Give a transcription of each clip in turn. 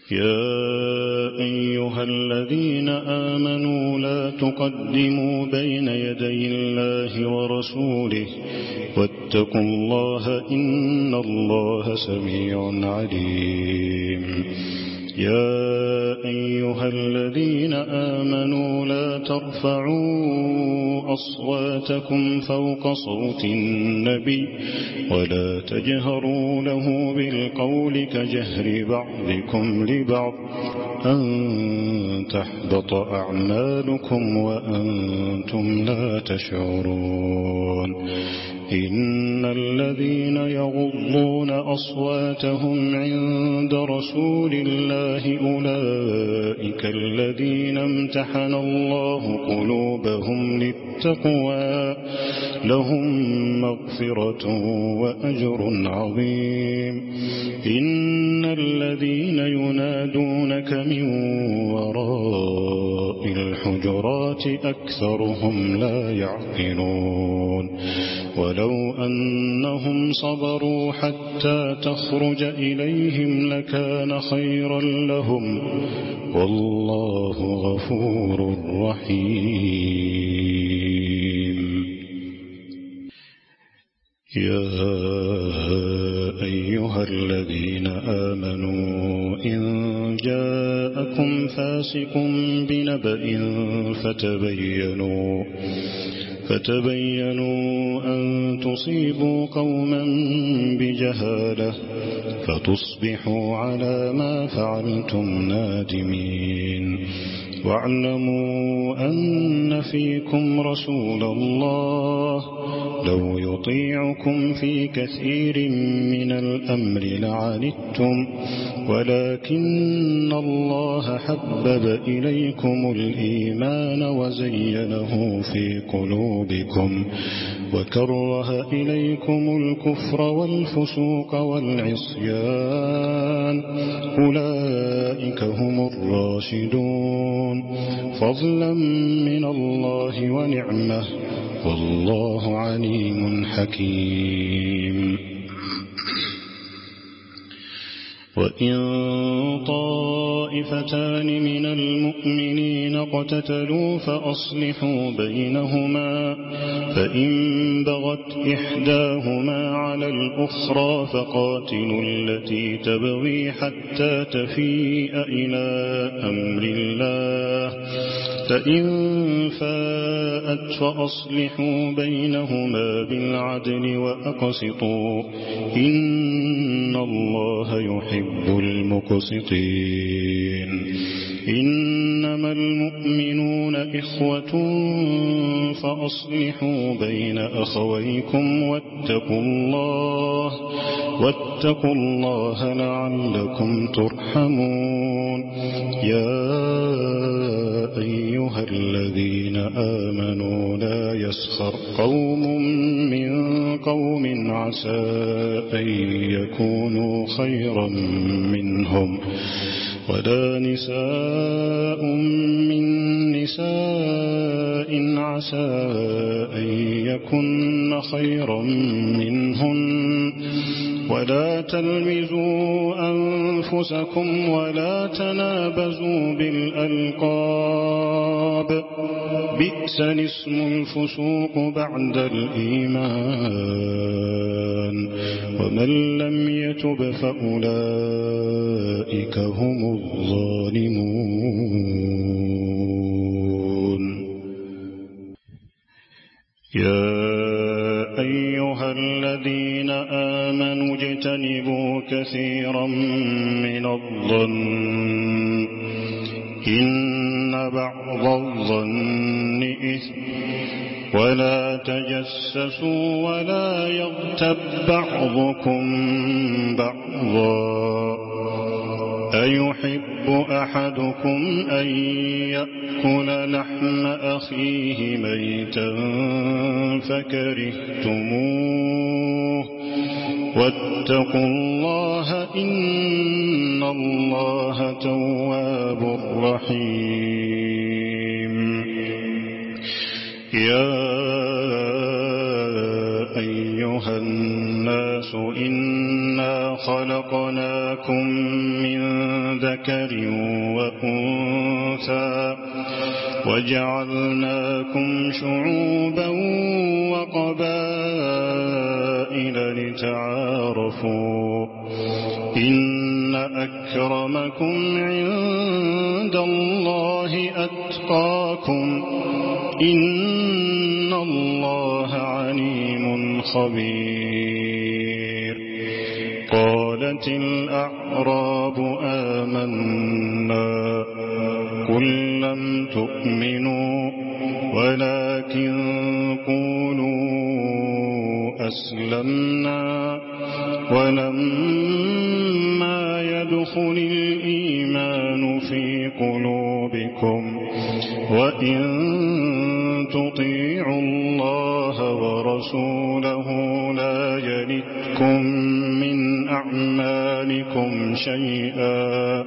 يا أيها الذين آمنوا لا تقدموا بين يدي الله ورسوله واتقوا الله إن الله سميع عليم. يا أيها الذين آمنوا لا ترفعوا أصواتكم فوق صوت النبي ولا تجهروا له بالقول كجهر بعضكم لبعض أن تحبط أعمالكم وأنتم لا تشعرون. إن الذين يغضون أصواتهم عند رسول الله أولئك الذين امتحن الله قلوبهم للتقوى لهم مغفرة وأجر عظيم. إن الذين ينادونك من وراء الحجرات أكثرهم لا يعقلون. ولو أنهم صبروا حتى تخرج إليهم لكان خيرا لهم والله غفور رحيم. يا أيها الذين آمنوا إن جاءكم فاسق بنبأ فتبينوا أن تصيبوا قوما بجهالة فتصبحوا على ما فعلتم نادمين. واعلموا أن فيكم رسول الله لو يطيعكم في كثير من الأمر لعنتم ولكن الله حبب إليكم الإيمان وزينه في قلوبكم وكره إليكم الكفر والفسوق والعصيان أولئك هم الراشدون فضلا من الله ونعمة والله عليم حكيم. وإن طائفتان من المؤمنين اقتتلوا فأصلحوا بينهما فإن بغت إحداهما على الأخرى فقاتلوا التي تبغي حتى تفيء إلى أمر الله فإن فاءت فأصلحوا بينهما بالعدل وأقسطوا إن الله يحب المقسطين. إنما المؤمنون إخوة فأصلحوا بين أخويكم واتقوا الله لعلكم ترحمون. يا أيها الذين آمنوا لا يسخر قوم من قوم عسى أن يكونوا خيرا منهم ولا نساء من نساء عسى أن يكن خيرا منهن ولا تلمزوا أنفسكم ولا تنابزوا بالألقاب بئس الاسم الفسوق بعد الإيمان ومن لم يتب فأولئك هم الظالمون. يا أيها الذين آمنوا اجتنبوا كثيرا من الظن إن بعض الظن إثم ولا تجسسوا ولا يغتب بعضكم بعضا أيحب أحدكم أن يأكل لحم أخيه ميتا فكرهتموه واتقوا الله إن الله تواب رحيم. يا أيها الناس إنا خلقناكم من ذكر وأنثى وجعلناكم شعوبا وقبائل لتعارفوا إن أكرمكم عند الله أتقاكم إن الله عليم خبير قالت الأعراب آمنا قل لم تؤمنوا ولكن قولوا أسلمنا ولما يدخل الإيمان في قلوبكم وإن تطيعوا الله ورسوله لا يلدكم من أعمالكم شيئا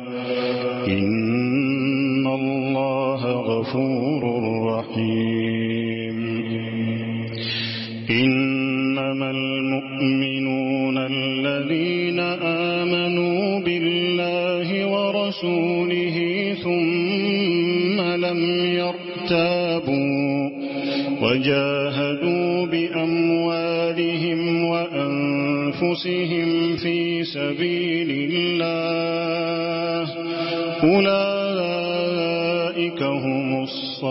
إن الله غفور رحيم إنما المؤمنون الذين آمنوا بالله ورسوله ثم لم يرتابوا وجاهدوا بأموالهم وأنفسهم في سبيل الله أولئك هم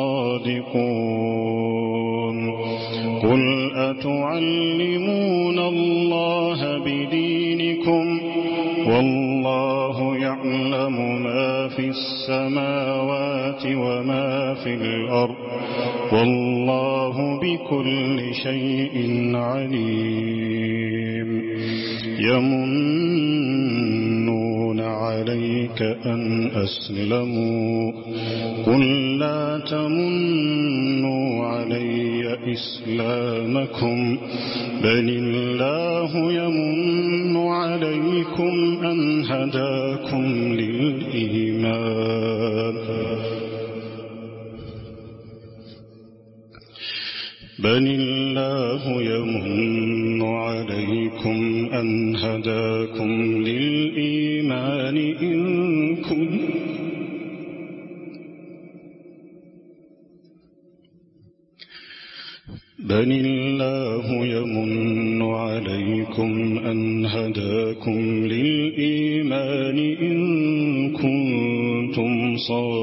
الصادقون قل أتعلمون الله بدينكم والله يعلم ما في السماوات وما في الأرض والله بكل شيء عليم يمنون عليك أن أسلموا قل لا تمنوا علي إسلامكم بل الله يمن عليكم أن هداكم للإيمان بل الله يمن عليكم أن هداكم للإيمان بل الله يمن عليكم أن هداكم للإيمان إن كنتم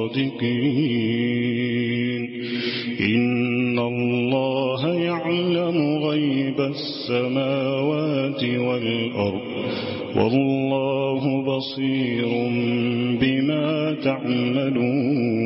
صادقين إن الله يعلم غيب السماوات والأرض والله بصير بما تعملون